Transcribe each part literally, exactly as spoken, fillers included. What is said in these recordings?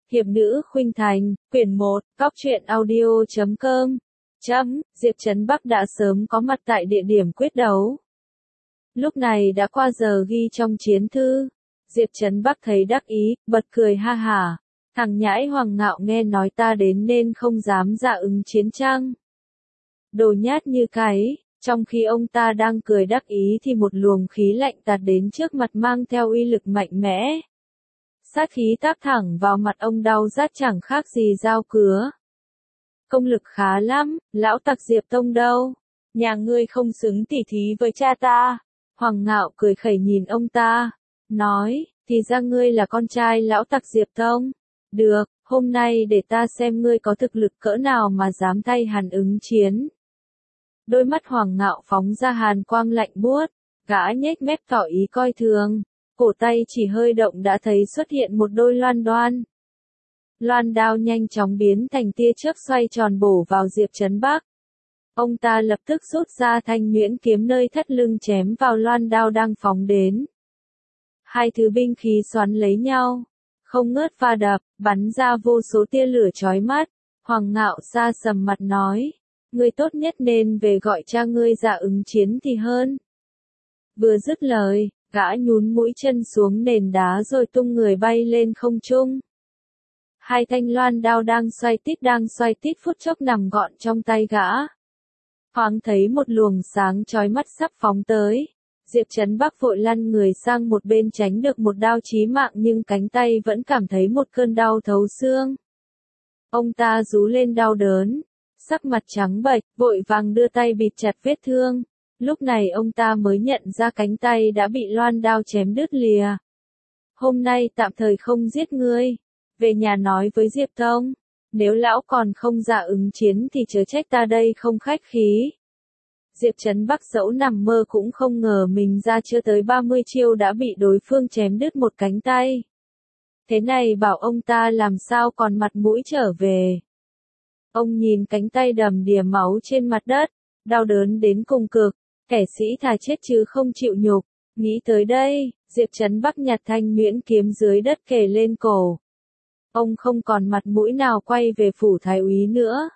Hiệp nữ khuynh thành, quyển một, góc truyện audio chấm com. Chấm, Diệp Trấn Bắc đã sớm có mặt tại địa điểm quyết đấu. Lúc này đã qua giờ ghi trong chiến thư. Diệp Trấn Bắc thấy đắc ý, bật cười ha hả. Thằng nhãi Hoàng Ngạo nghe nói ta đến nên không dám dạ ứng chiến tranh. Đồ nhát như cái, trong khi ông ta đang cười đắc ý thì một luồng khí lạnh tạt đến trước mặt mang theo uy lực mạnh mẽ. Sát khí tác thẳng vào mặt ông đau rát chẳng khác gì dao cứa. Công lực khá lắm, lão tặc Diệp Tông đâu? Nhà ngươi không xứng tỉ thí với cha ta. Hoàng Ngạo cười khẩy nhìn ông ta, nói, thì ra ngươi là con trai lão tặc Diệp Tông. Được, hôm nay để ta xem ngươi có thực lực cỡ nào mà dám thay hắn ứng chiến. Đôi mắt Hoàng Ngạo phóng ra hàn quang lạnh buốt, gã nhếch mép tỏ ý coi thường. Cổ tay chỉ hơi động đã thấy xuất hiện một đôi loan đoan. Loan đao nhanh chóng biến thành tia chớp xoay tròn bổ vào Diệp Trấn Bắc. Ông ta lập tức rút ra thanh nhuyễn kiếm nơi thắt lưng chém vào loan đao đang phóng đến. Hai thứ binh khí xoắn lấy nhau, không ngớt va đập, bắn ra vô số tia lửa chói mắt. Hoàng Ngạo sa sầm mặt nói, ngươi tốt nhất nên về gọi cha ngươi ra ứng chiến thì hơn. Vừa dứt lời, gã nhún mũi chân xuống nền đá rồi tung người bay lên không trung. Hai thanh loan đao đang xoay tít đang xoay tít phút chốc nằm gọn trong tay gã. Thoáng thấy một luồng sáng chói mắt sắp phóng tới. Diệp Trấn Bắc vội lăn người sang một bên tránh được một đao chí mạng nhưng cánh tay vẫn cảm thấy một cơn đau thấu xương. Ông ta rú lên đau đớn, sắc mặt trắng bệch, vội vàng đưa tay bịt chặt vết thương. Lúc này ông ta mới nhận ra cánh tay đã bị loan đao chém đứt lìa. Hôm nay tạm thời không giết ngươi, về nhà nói với Diệp Tông, nếu lão còn không dạ ứng chiến thì chớ trách ta đây không khách khí. Diệp Trấn Bắc dẫu nằm mơ cũng không ngờ mình ra chưa tới ba mươi chiêu đã bị đối phương chém đứt một cánh tay. Thế này bảo ông ta làm sao còn mặt mũi trở về. Ông nhìn cánh tay đầm đìa máu trên mặt đất, đau đớn đến cùng cực. Kẻ sĩ thà chết chứ không chịu nhục. Nghĩ tới đây, Diệp Trấn Bắc nhặt thanh nhuyễn kiếm dưới đất kề lên cổ. Ông không còn mặt mũi nào quay về phủ thái úy nữa.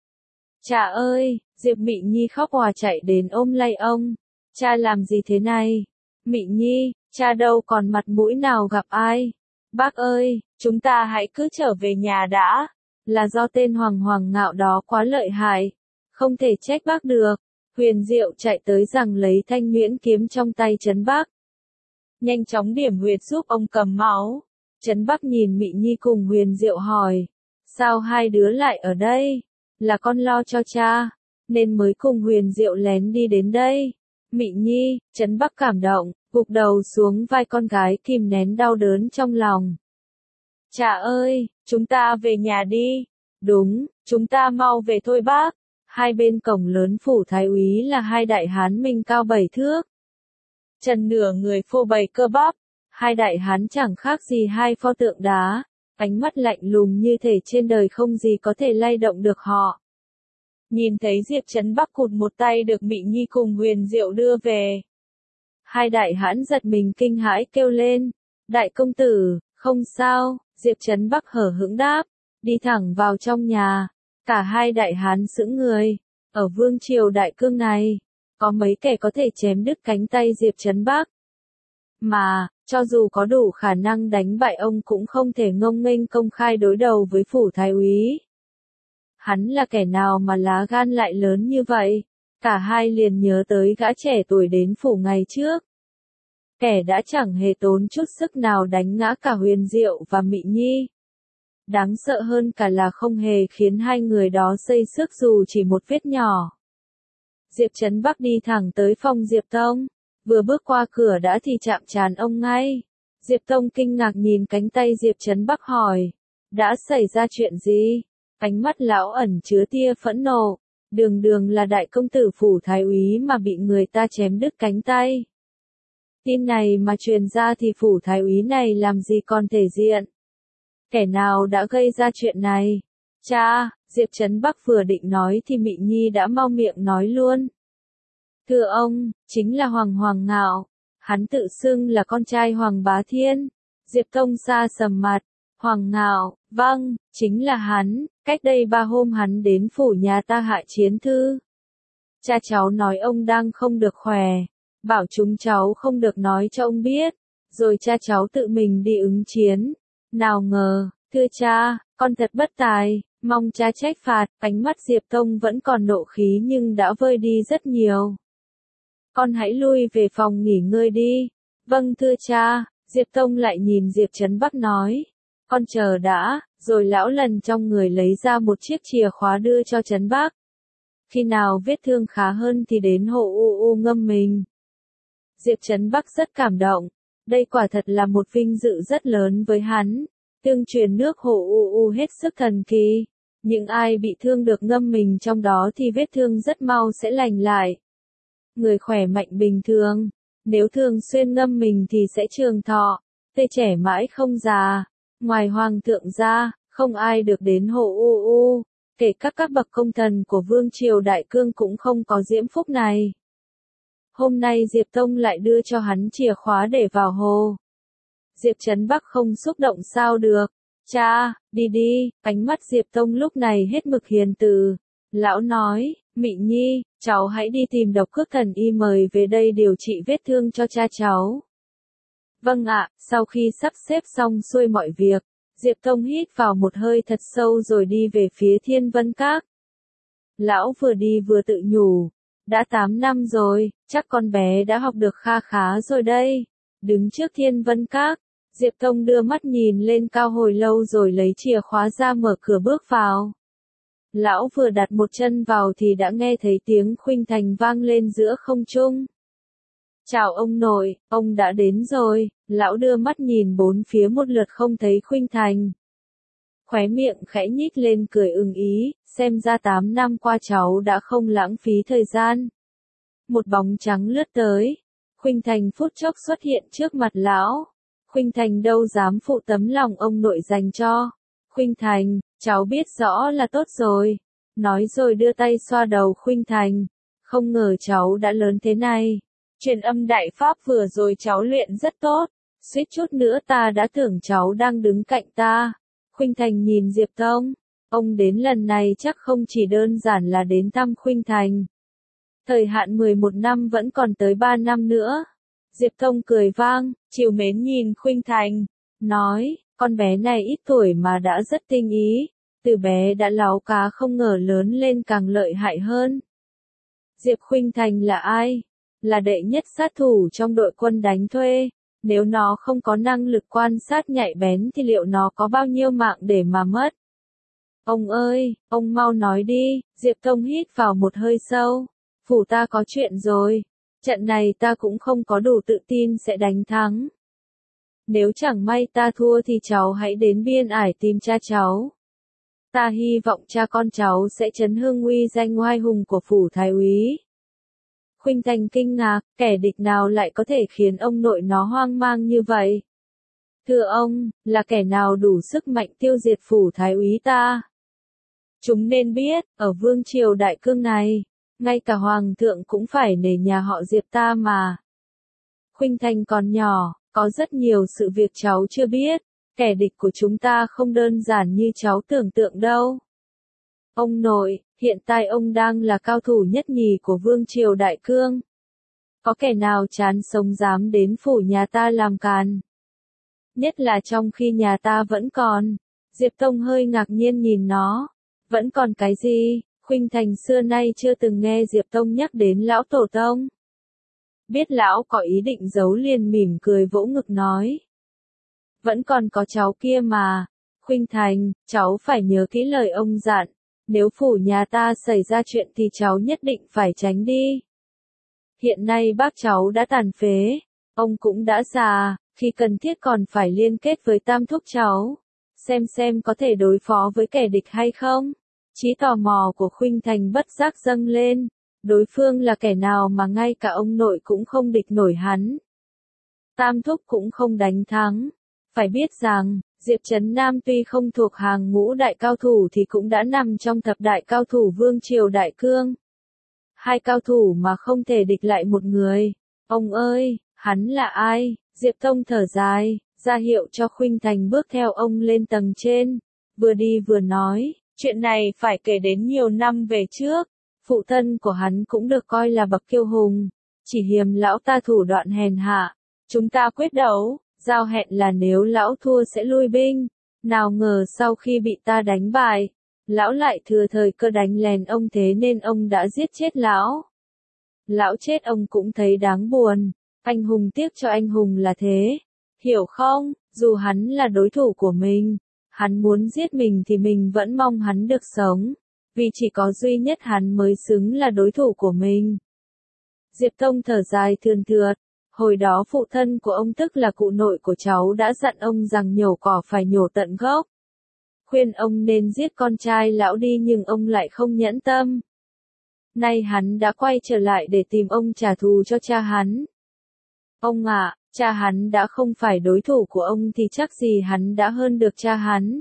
Cha ơi, Diệp Mị Nhi khóc òa chạy đến ôm lấy ông. Cha làm gì thế này? Mị Nhi, cha đâu còn mặt mũi nào gặp ai? Bác ơi, chúng ta hãy cứ trở về nhà đã. Là do tên Hoàng Hoàng Ngạo đó quá lợi hại. Không thể trách bác được. Huyền Diệu chạy tới rằng lấy thanh nhuyễn kiếm trong tay Trấn Bắc. Nhanh chóng điểm huyệt giúp ông cầm máu. Trấn Bắc nhìn Mị Nhi cùng Huyền Diệu hỏi. Sao hai đứa lại ở đây? Là con lo cho cha, nên mới cùng Huyền Diệu lén đi đến đây. Mị Nhi, Trấn Bắc cảm động, gục đầu xuống vai con gái kìm nén đau đớn trong lòng. Cha ơi, chúng ta về nhà đi. Đúng, chúng ta mau về thôi bác. Hai bên cổng lớn phủ thái úy là hai đại hán mình cao bảy thước. Trần nửa người phô bày cơ bắp. Hai đại hán chẳng khác gì hai pho tượng đá. Ánh mắt lạnh lùng như thể trên đời không gì có thể lay động được họ. Nhìn thấy Diệp Trấn Bắc cụt một tay được Mị Nhi cùng Huyền Diệu đưa về. Hai đại hán giật mình kinh hãi kêu lên. Đại công tử, không sao, Diệp Trấn Bắc hở hững đáp. Đi thẳng vào trong nhà. Cả hai đại hán sững người. Ở vương triều đại cương này, có mấy kẻ có thể chém đứt cánh tay Diệp Trấn Bắc. Mà, cho dù có đủ khả năng đánh bại ông cũng không thể ngông nghênh công khai đối đầu với phủ thái úy. Hắn là kẻ nào mà lá gan lại lớn như vậy? Cả hai liền nhớ tới gã trẻ tuổi đến phủ ngày trước. Kẻ đã chẳng hề tốn chút sức nào đánh ngã cả Huyền Diệu và Mị Nhi. Đáng sợ hơn cả là không hề khiến hai người đó xây xước dù chỉ một vết nhỏ. Diệp Trấn Bắc đi thẳng tới phòng Diệp Tông. Vừa bước qua cửa đã thì chạm trán ông ngay. Diệp Tông kinh ngạc nhìn cánh tay Diệp Trấn Bắc hỏi. Đã xảy ra chuyện gì? Ánh mắt lão ẩn chứa tia phẫn nộ. Đường đường là đại công tử phủ thái úy mà bị người ta chém đứt cánh tay. Tin này mà truyền ra thì phủ thái úy này làm gì còn thể diện. Kẻ nào đã gây ra chuyện này? Cha, Diệp Trấn Bắc vừa định nói thì Mị Nhi đã mau miệng nói luôn. Thưa ông, chính là Hoàng Hoàng Ngạo. Hắn tự xưng là con trai Hoàng Bá Thiên. Diệp Tông sa sầm mặt. Hoàng Ngạo, vâng, chính là hắn, cách đây ba hôm hắn đến phủ nhà ta hạ chiến thư. Cha cháu nói ông đang không được khỏe, bảo chúng cháu không được nói cho ông biết, rồi cha cháu tự mình đi ứng chiến. Nào ngờ, thưa cha, con thật bất tài, mong cha trách phạt. Ánh mắt Diệp Tông vẫn còn nộ khí nhưng đã vơi đi rất nhiều. Con hãy lui về phòng nghỉ ngơi đi. Vâng thưa cha. Diệp Tông lại nhìn Diệp Trấn Bắc nói. Con chờ đã, rồi lão lần trong người lấy ra một chiếc chìa khóa đưa cho Trấn Bắc. Khi nào vết thương khá hơn thì đến hộ u u ngâm mình. Diệp Trấn Bắc rất cảm động. Đây quả thật là một vinh dự rất lớn với hắn. Tương truyền nước hồ u u hết sức thần kỳ. Những ai bị thương được ngâm mình trong đó thì vết thương rất mau sẽ lành lại. Người khỏe mạnh bình thường, nếu thường xuyên ngâm mình thì sẽ trường thọ, tê trẻ mãi không già. Ngoài hoàng thượng ra, không ai được đến hồ u u, kể các các bậc công thần của vương triều Đại Cương cũng không có diễm phúc này. Hôm nay Diệp Tông lại đưa cho hắn chìa khóa để vào hồ. Diệp Trấn Bắc không xúc động sao được. Cha, đi đi. Ánh mắt Diệp Tông lúc này hết mực hiền từ. Lão nói, Mị Nhi, cháu hãy đi tìm Độc Cước Thần Y mời về đây điều trị vết thương cho cha cháu. Vâng ạ. Sau khi sắp xếp xong xuôi mọi việc, Diệp Tông hít vào một hơi thật sâu rồi đi về phía Thiên Vân Các. Lão vừa đi vừa tự nhủ. Đã tám năm rồi, chắc con bé đã học được kha khá rồi đây. Đứng trước Thiên Vân Các, Diệp Tông đưa mắt nhìn lên cao hồi lâu rồi lấy chìa khóa ra mở cửa bước vào. Lão vừa đặt một chân vào thì đã nghe thấy tiếng khuynh thành vang lên giữa không trung. Chào ông nội, ông đã đến rồi. Lão đưa mắt nhìn bốn phía một lượt không thấy khuynh thành. Khóe miệng khẽ nhích lên cười ưng ý, xem ra tám năm qua cháu đã không lãng phí thời gian. Một bóng trắng lướt tới. Khuynh thành phút chốc xuất hiện trước mặt lão. Khuynh thành đâu dám phụ tấm lòng ông nội dành cho. Khuynh thành, cháu biết rõ là tốt rồi. Nói rồi đưa tay xoa đầu Khuynh thành. Không ngờ cháu đã lớn thế này. Truyền âm đại pháp vừa rồi cháu luyện rất tốt. Suýt chút nữa ta đã tưởng cháu đang đứng cạnh ta. Khuynh thành nhìn Diệp Tông. Ông đến lần này chắc không chỉ đơn giản là đến thăm Khuynh thành. Thời hạn mười một năm vẫn còn tới ba năm nữa. Diệp Tông cười vang, trìu mến nhìn Khuynh thành. Nói, con bé này ít tuổi mà đã rất tinh ý. Từ bé đã láu cá không ngờ lớn lên càng lợi hại hơn. Diệp Khuynh thành là ai? Là đệ nhất sát thủ trong đội quân đánh thuê. Nếu nó không có năng lực quan sát nhạy bén thì liệu nó có bao nhiêu mạng để mà mất? Ông ơi, ông mau nói đi. Diệp Tông hít vào một hơi sâu. Phủ ta có chuyện rồi. Trận này ta cũng không có đủ tự tin sẽ đánh thắng. Nếu chẳng may ta thua thì cháu hãy đến Biên Ải tìm cha cháu. Ta hy vọng cha con cháu sẽ chấn hưng uy danh oai hùng của phủ thái úy. Khuynh thành kinh ngạc, kẻ địch nào lại có thể khiến ông nội nó hoang mang như vậy? Thưa ông, là kẻ nào đủ sức mạnh tiêu diệt phủ thái úy ta? Chúng nên biết, ở vương triều Đại Cương này, ngay cả hoàng thượng cũng phải nể nhà họ Diệp ta mà. Khuynh thành còn nhỏ, có rất nhiều sự việc cháu chưa biết, kẻ địch của chúng ta không đơn giản như cháu tưởng tượng đâu. Ông nội, hiện tại ông đang là cao thủ nhất nhì của vương triều Đại Cương. Có kẻ nào chán sống dám đến phủ nhà ta làm càn? Nhất là trong khi nhà ta vẫn còn. Diệp Tông hơi ngạc nhiên nhìn nó. Vẫn còn cái gì? Khuynh thành xưa nay chưa từng nghe Diệp Tông nhắc đến lão tổ tông. Biết lão có ý định giấu liền mỉm cười vỗ ngực nói. Vẫn còn có cháu kia mà. Khuynh thành, cháu phải nhớ kỹ lời ông dặn. Nếu phủ nhà ta xảy ra chuyện thì cháu nhất định phải tránh đi. Hiện nay bác cháu đã tàn phế. Ông cũng đã già, khi cần thiết còn phải liên kết với tam thúc cháu. Xem xem có thể đối phó với kẻ địch hay không. Trí tò mò của Khuynh thành bất giác dâng lên. Đối phương là kẻ nào mà ngay cả ông nội cũng không địch nổi hắn. Tam thúc cũng không đánh thắng. Phải biết rằng, Diệp Trấn Nam tuy không thuộc hàng ngũ đại cao thủ thì cũng đã nằm trong thập đại cao thủ vương triều Đại Cương. Hai cao thủ mà không thể địch lại một người. Ông ơi, hắn là ai? Diệp Tông thở dài, ra hiệu cho Khuynh Thành bước theo ông lên tầng trên, vừa đi vừa nói, chuyện này phải kể đến nhiều năm về trước, phụ thân của hắn cũng được coi là bậc kiêu hùng, chỉ hiềm lão ta thủ đoạn hèn hạ, chúng ta quyết đấu, giao hẹn là nếu lão thua sẽ lui binh, nào ngờ sau khi bị ta đánh bại, lão lại thừa thời cơ đánh lén ông thế nên ông đã giết chết lão. Lão chết ông cũng thấy đáng buồn, anh hùng tiếc cho anh hùng là thế, hiểu không, dù hắn là đối thủ của mình, hắn muốn giết mình thì mình vẫn mong hắn được sống, vì chỉ có duy nhất hắn mới xứng là đối thủ của mình. Diệp Tông thở dài thườn thượt, hồi đó phụ thân của ông tức là cụ nội của cháu đã dặn ông rằng nhổ cỏ phải nhổ tận gốc. Khuyên ông nên giết con trai lão đi nhưng ông lại không nhẫn tâm. Nay hắn đã quay trở lại để tìm ông trả thù cho cha hắn. Ông ạ, à, cha hắn đã không phải đối thủ của ông thì chắc gì hắn đã hơn được cha hắn.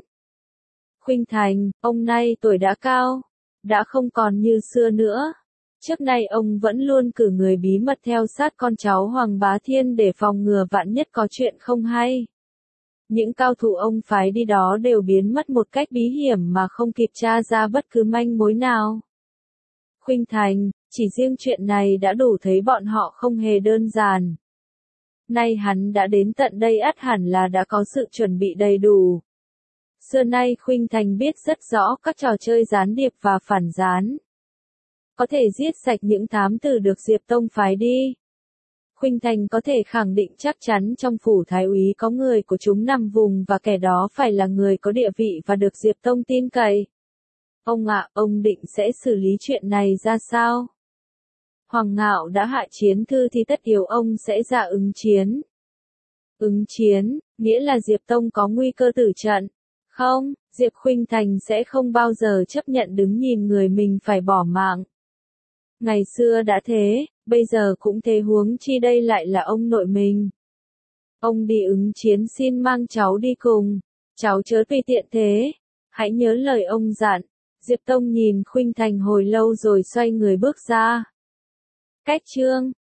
Khuynh Thành, ông nay tuổi đã cao, đã không còn như xưa nữa. Trước nay ông vẫn luôn cử người bí mật theo sát con cháu Hoàng Bá Thiên để phòng ngừa vạn nhất có chuyện không hay. Những cao thủ ông phái đi đó đều biến mất một cách bí hiểm mà không kịp tra ra bất cứ manh mối nào. Khuynh Thành, chỉ riêng chuyện này đã đủ thấy bọn họ không hề đơn giản. Nay hắn đã đến tận đây ắt hẳn là đã có sự chuẩn bị đầy đủ. Xưa nay Khuynh Thành biết rất rõ các trò chơi gián điệp và phản gián. Có thể giết sạch những thám tử được Diệp Tông phái đi. Khuynh Thành có thể khẳng định chắc chắn trong phủ thái úy có người của chúng nằm vùng và kẻ đó phải là người có địa vị và được Diệp Tông tin cậy. Ông ạ, ông định sẽ xử lý chuyện này ra sao? Hoàng Ngạo đã hạ chiến thư thì tất yếu ông sẽ ra ứng chiến. Ứng chiến, nghĩa là Diệp Tông có nguy cơ tử trận. Không, Diệp Khuynh Thành sẽ không bao giờ chấp nhận đứng nhìn người mình phải bỏ mạng. Ngày xưa đã thế, bây giờ cũng thế, huống chi đây lại là ông nội mình. Ông đi ứng chiến xin mang cháu đi cùng, cháu chớ tùy tiện thế, hãy nhớ lời ông dặn. Diệp Tông nhìn Khuynh Thành hồi lâu rồi xoay người bước ra. Cách chương